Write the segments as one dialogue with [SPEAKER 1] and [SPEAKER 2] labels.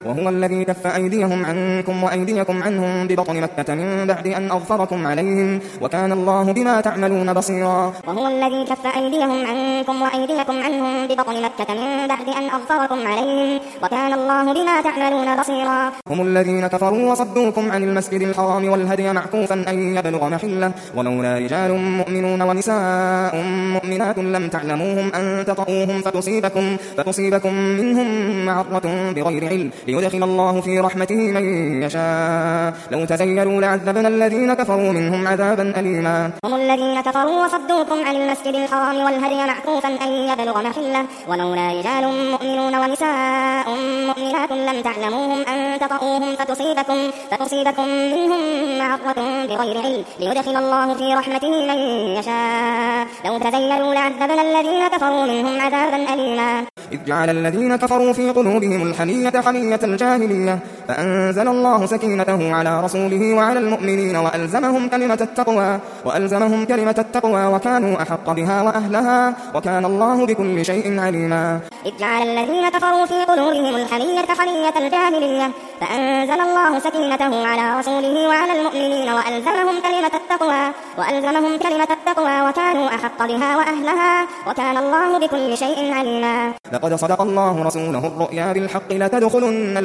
[SPEAKER 1] وهو الذي كف أيديهم عنكم وأيديكم عنهم ببطن مكة من بعد أن أظفركم عليهم وكان الله بما تعملون بصيرا.
[SPEAKER 2] وهو الذي كف أيديهم عنكم وأيديكم عنهم ببطن مكة من بعد أن أظفركم عليهم وكان الله بما تعملون بصيرا.
[SPEAKER 1] هم الذين كفروا وصدوكم عن المسجد الحرام والهدي معكوفا أن يبلغ محله ولولا رجال مؤمنون ونساء مؤمنات لم تعلموهم أن تطؤوهم فتصيبكم منهم معرة بغير علم ليدخل الله في رحمته من يشاء لو تزيلوا لعذبنا الذين كفروا منهم عذابا أليما.
[SPEAKER 2] هم الذين كفروا وصدوكم عن المسجد الحرام والهدي معكوفا أن يبلغ محله ولولا رجال مؤمنون ونساء مؤمنات لم تعلموهم أن تطؤوهم فتصيبكم منهم معرة بغير علم ليدخل الله في رحمته من يشاء لو تزيلوا لعذبنا الذين كفروا منهم عذابا أليما.
[SPEAKER 1] إذ جعل الذين كفروا في قلوبهم الحمية حمية الجاهلية فأنزل الله سكينته على رسوله وعلى المؤمنين وألزمهم كلمة التقوى وكانوا أحق بها وأهلها وكان الله بكل شيء عليما.
[SPEAKER 2] إذ جعل الذين كفروا في قلوبهم الحمية حمية الجاهلية فأنزل الله سكينته على رسوله وعلى المؤمنين وألزمهم كلمة التقوى وكانوا أحق بها وأهلها وكان الله بكل شيء عليما.
[SPEAKER 1] لقد صدق الله رسوله الرؤيا بالحق لتدخلن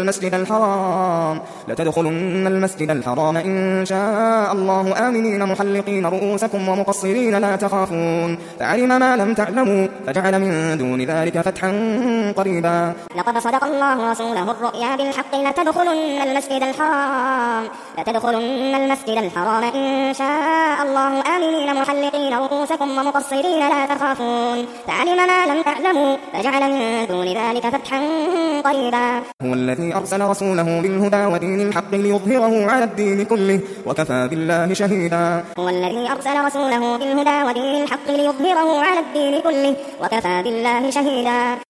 [SPEAKER 1] المسجد الحرام إن شاء الله آمنين محلقين رؤوسكم ومقصرين لا تخافون فعلم ما لم تعلموا فجعل من دون ذلك فتحا قريبا.
[SPEAKER 2] لقد صدق الله رسوله الرؤيا بالحق لتدخلن المسجد الحرام إن شاء الله آمنين محلقين رؤوسكم ومقصرين لا تخافون فعلم ما لم تعلموا فجعل من دون ذلك فتحا قريبا.
[SPEAKER 1] هو الذي أرسل رسوله بالهدى ودين الحق ليظهره على الدين كله وكفى بالله شهيدا.
[SPEAKER 2] هو الذي أرسل رسوله بالهدى ودين الحق ليظهره على الدين كله وكفى بالله شهيدا.